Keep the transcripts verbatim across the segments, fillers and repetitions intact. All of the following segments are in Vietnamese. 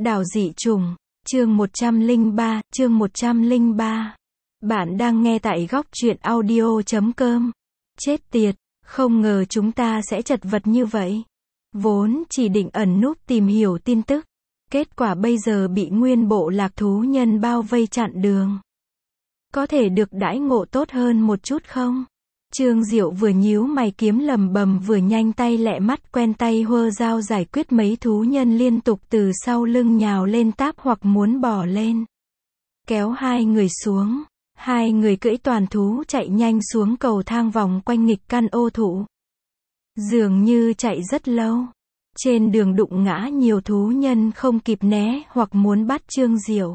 Đảo dị trùng, chương một trăm lẻ ba, chương một trăm lẻ ba. Bạn đang nghe tại góc truyện audio chấm com. Chết tiệt, không ngờ chúng ta sẽ chật vật như vậy. Vốn chỉ định ẩn núp tìm hiểu tin tức. Kết quả bây giờ bị nguyên bộ lạc thú nhân bao vây chặn đường. Có thể được đãi ngộ tốt hơn một chút không? Trương Diệu vừa nhíu mày kiếm lầm bầm vừa nhanh tay lẹ mắt quen tay huơ dao giải quyết mấy thú nhân liên tục từ sau lưng nhào lên táp hoặc muốn bò lên. Kéo hai người xuống. Hai người cưỡi toàn thú chạy nhanh xuống cầu thang vòng quanh nghịch căn ô thụ. Dường như chạy rất lâu. Trên đường đụng ngã nhiều thú nhân không kịp né hoặc muốn bắt Trương Diệu.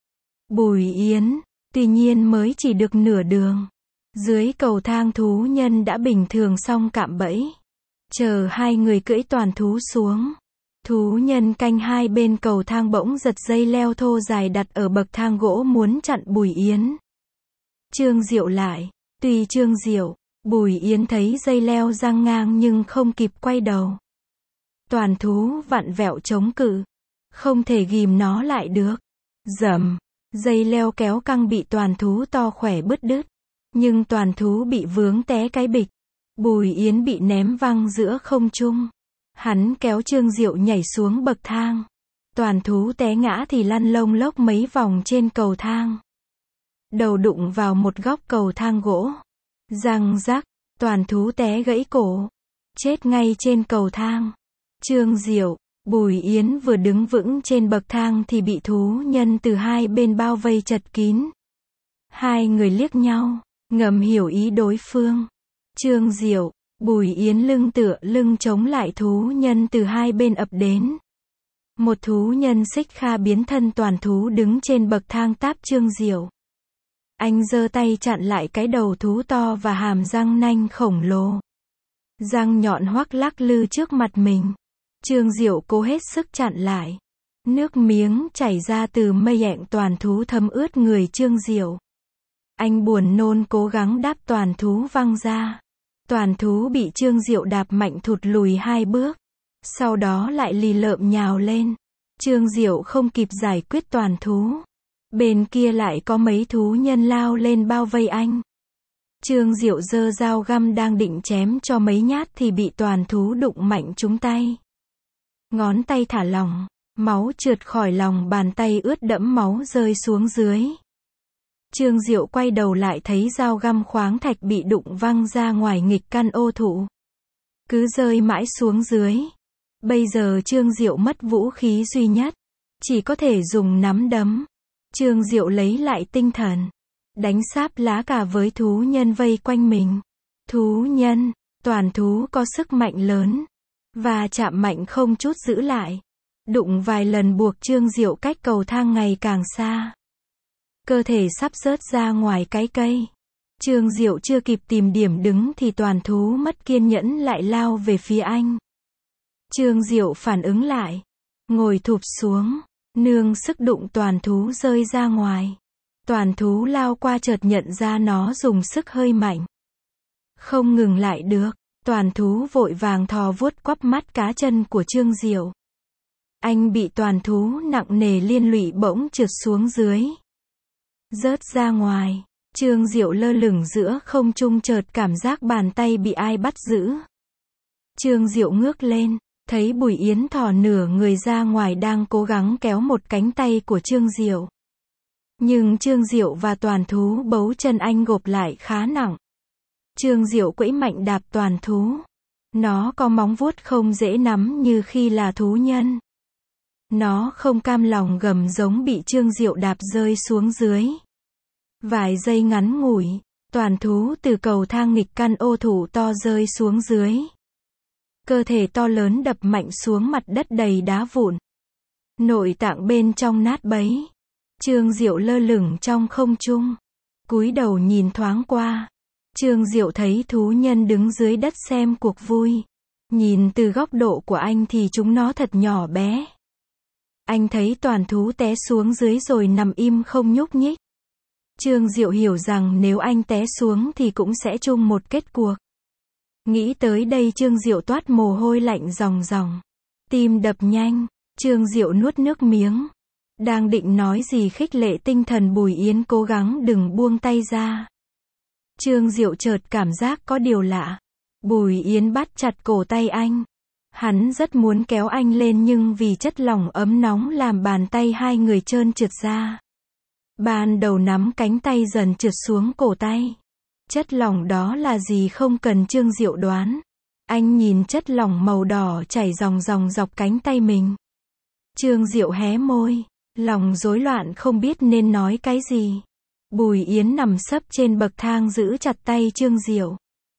Bùi Yến, tuy nhiên mới chỉ được nửa đường. Dưới cầu thang thú nhân đã bình thường xong cạm bẫy. Chờ hai người cưỡi toàn thú xuống. Thú nhân canh hai bên cầu thang bỗng giật dây leo thô dài đặt ở bậc thang gỗ muốn chặn Bùi Yến. Trương Diệu lại. Tuy Trương Diệu, Bùi Yến thấy dây leo giăng ngang nhưng không kịp quay đầu. Toàn thú vặn vẹo chống cự. Không thể ghìm nó lại được. Dầm. Dây leo kéo căng bị toàn thú to khỏe bứt đứt. Nhưng toàn thú bị vướng té cái bịch. Bùi Yến bị ném văng giữa không trung. Hắn kéo Trương Diệu nhảy xuống bậc thang. Toàn thú té ngã thì lăn lông lốc mấy vòng trên cầu thang. Đầu đụng vào một góc cầu thang gỗ. Răng rắc, toàn thú té gãy cổ. Chết ngay trên cầu thang. Trương Diệu, Bùi Yến vừa đứng vững trên bậc thang thì bị thú nhân từ hai bên bao vây chật kín. Hai người liếc nhau, ngầm hiểu ý đối phương. Trương Diệu, Bùi Yến lưng tựa lưng chống lại thú nhân từ hai bên ập đến. Một thú nhân xích kha biến thân toàn thú đứng trên bậc thang táp Trương Diệu. Anh giơ tay chặn lại cái đầu thú to và hàm răng nanh khổng lồ. Răng nhọn hoắc lắc lư trước mặt mình. Trương Diệu cố hết sức chặn lại. Nước miếng chảy ra từ mây ẹng toàn thú thấm ướt người Trương Diệu. Anh buồn nôn cố gắng đáp toàn thú văng ra. Toàn thú bị Trương Diệu đạp mạnh thụt lùi hai bước. Sau đó lại lì lợm nhào lên. Trương Diệu không kịp giải quyết toàn thú. Bên kia lại có mấy thú nhân lao lên bao vây anh. Trương Diệu giơ dao găm đang định chém cho mấy nhát thì bị toàn thú đụng mạnh trúng tay. Ngón tay thả lỏng, máu trượt khỏi lòng bàn tay ướt đẫm máu rơi xuống dưới. Trương Diệu quay đầu lại thấy dao găm khoáng thạch bị đụng văng ra ngoài nghịch căn ô thụ. Cứ rơi mãi xuống dưới. Bây giờ Trương Diệu mất vũ khí duy nhất. Chỉ có thể dùng nắm đấm. Trương Diệu lấy lại tinh thần. Đánh sáp lá cà với thú nhân vây quanh mình. Thú nhân, toàn thú có sức mạnh lớn. Và chạm mạnh không chút giữ lại. Đụng vài lần buộc Trương Diệu cách cầu thang ngày càng xa. Cơ thể sắp rớt ra ngoài cái cây. Trương Diệu chưa kịp tìm điểm đứng thì toàn thú mất kiên nhẫn lại lao về phía anh. Trương Diệu phản ứng lại. Ngồi thụp xuống. Nương sức đụng toàn thú rơi ra ngoài. Toàn thú lao qua chợt nhận ra nó dùng sức hơi mạnh. Không ngừng lại được. Toàn thú vội vàng thò vuốt quắp mắt cá chân của Trương Diệu. Anh bị toàn thú nặng nề liên lụy bỗng trượt xuống dưới. Rớt ra ngoài. Trương Diệu lơ lửng giữa không trung chợt cảm giác bàn tay bị ai bắt giữ. Trương Diệu ngước lên. Thấy Bùi Yến thò nửa người ra ngoài đang cố gắng kéo một cánh tay của Trương Diệu. Nhưng Trương Diệu và toàn thú bấu chân anh gộp lại khá nặng. Trương Diệu quẫy mạnh đạp toàn thú. Nó có móng vuốt không dễ nắm như khi là thú nhân. Nó không cam lòng gầm giống bị Trương Diệu đạp rơi xuống dưới. Vài giây ngắn ngủi, toàn thú từ cầu thang nghịch căn ô thụ to rơi xuống dưới. Cơ thể to lớn đập mạnh xuống mặt đất đầy đá vụn. Nội tạng bên trong nát bấy. Trương Diệu lơ lửng trong không trung. Cúi đầu nhìn thoáng qua. Trương Diệu thấy thú nhân đứng dưới đất xem cuộc vui. Nhìn từ góc độ của anh thì chúng nó thật nhỏ bé. Anh thấy toàn thú té xuống dưới rồi nằm im không nhúc nhích. Trương Diệu hiểu rằng nếu anh té xuống thì cũng sẽ chung một kết cuộc. Nghĩ tới đây Trương Diệu toát mồ hôi lạnh ròng ròng. Tim đập nhanh. Trương Diệu nuốt nước miếng. Đang định nói gì khích lệ tinh thần Bùi Yến cố gắng đừng buông tay ra. Trương Diệu chợt cảm giác có điều lạ. Bùi Yến bắt chặt cổ tay anh. Hắn rất muốn kéo anh lên nhưng vì chất lỏng ấm nóng làm bàn tay hai người trơn trượt ra. Ban đầu nắm cánh tay dần trượt xuống cổ tay. Chất lỏng đó là gì không cần Trương Diệu đoán. Anh nhìn chất lỏng màu đỏ chảy ròng ròng dọc cánh tay mình. Trương Diệu hé môi, lòng rối loạn không biết nên nói cái gì. Bùi Yến nằm sấp trên bậc thang giữ chặt tay Trương Diệu.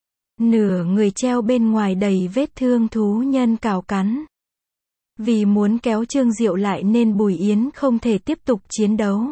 Nửa người treo bên ngoài đầy vết thương thú nhân cào cắn. Vì muốn kéo Trương Diệu lại nên Bùi Yến không thể tiếp tục chiến đấu.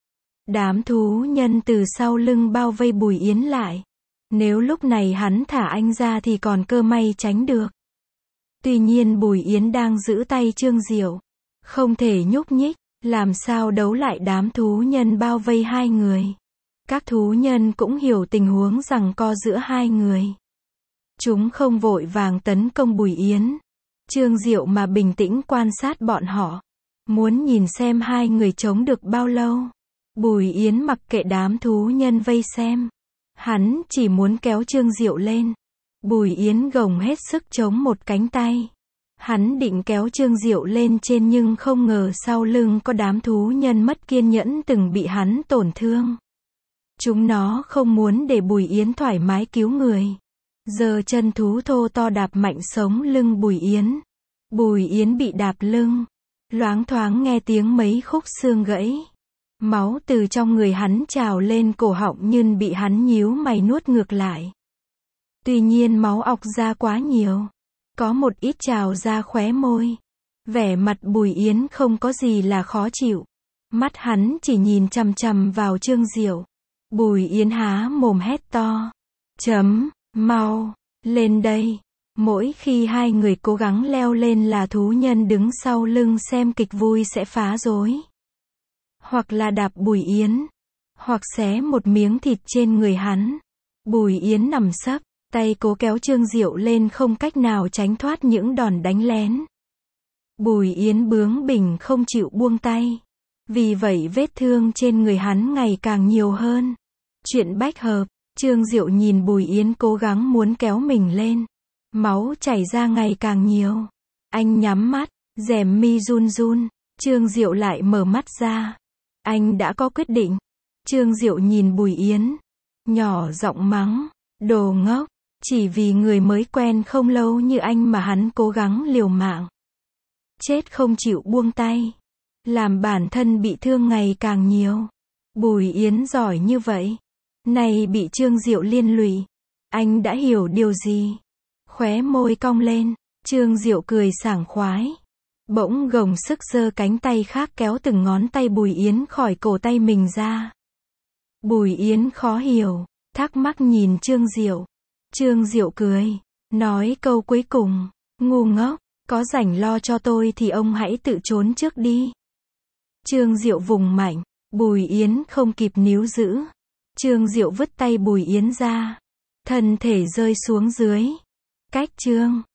Đám thú nhân từ sau lưng bao vây Bùi Yến lại. Nếu lúc này hắn thả anh ra thì còn cơ may tránh được. Tuy nhiên Bùi Yến đang giữ tay Trương Diệu. Không thể nhúc nhích, làm sao đấu lại đám thú nhân bao vây hai người. Các thú nhân cũng hiểu tình huống giằng co giữa hai người. Chúng không vội vàng tấn công Bùi Yến. Trương Diệu mà bình tĩnh quan sát bọn họ. Muốn nhìn xem hai người chống được bao lâu. Bùi Yến mặc kệ đám thú nhân vây xem. Hắn chỉ muốn kéo Trương Diệu lên. Bùi Yến gồng hết sức chống một cánh tay. Hắn định kéo Trương Diệu lên trên nhưng không ngờ sau lưng có đám thú nhân mất kiên nhẫn từng bị hắn tổn thương. Chúng nó không muốn để Bùi Yến thoải mái cứu người. Giờ chân thú thô to đạp mạnh sống lưng Bùi Yến. Bùi Yến bị đạp lưng. Loáng thoáng nghe tiếng mấy khúc xương gãy. Máu từ trong người hắn trào lên cổ họng nhưng bị hắn nhíu mày nuốt ngược lại. Tuy nhiên máu ọc ra quá nhiều. Có một ít trào ra khóe môi. Vẻ mặt Bùi Yến không có gì là khó chịu. Mắt hắn chỉ nhìn chằm chằm vào Trương Diệu. Bùi Yến há mồm hét to. Chấm, mau, lên đây. Mỗi khi hai người cố gắng leo lên là thú nhân đứng sau lưng xem kịch vui sẽ phá rối. Hoặc là đạp Bùi Yến. Hoặc xé một miếng thịt trên người hắn. Bùi Yến nằm sấp. Tay cố kéo Trương Diệu lên không cách nào tránh thoát những đòn đánh lén. Bùi Yến bướng bỉnh không chịu buông tay. Vì vậy vết thương trên người hắn ngày càng nhiều hơn. Chuyện bách hợp, Trương Diệu nhìn Bùi Yến cố gắng muốn kéo mình lên. Máu chảy ra ngày càng nhiều. Anh nhắm mắt, rèm mi run run. Trương Diệu lại mở mắt ra. Anh đã có quyết định. Trương Diệu nhìn Bùi Yến. Nhỏ giọng mắng. Đồ ngốc. Chỉ vì người mới quen không lâu như anh mà hắn cố gắng liều mạng. Chết không chịu buông tay. Làm bản thân bị thương ngày càng nhiều. Bùi Yến giỏi như vậy. Này bị Trương Diệu liên lụy. Anh đã hiểu điều gì? Khóe môi cong lên. Trương Diệu cười sảng khoái. Bỗng gồng sức giơ cánh tay khác kéo từng ngón tay Bùi Yến khỏi cổ tay mình ra. Bùi Yến khó hiểu. Thắc mắc nhìn Trương Diệu. Trương Diệu cười. Nói câu cuối cùng. Ngu ngốc. Có rảnh lo cho tôi thì ông hãy tự trốn trước đi. Trương Diệu vùng mạnh. Bùi Yến không kịp níu giữ. Trương Diệu vứt tay Bùi Yến ra. Thân thể rơi xuống dưới. Cách Trương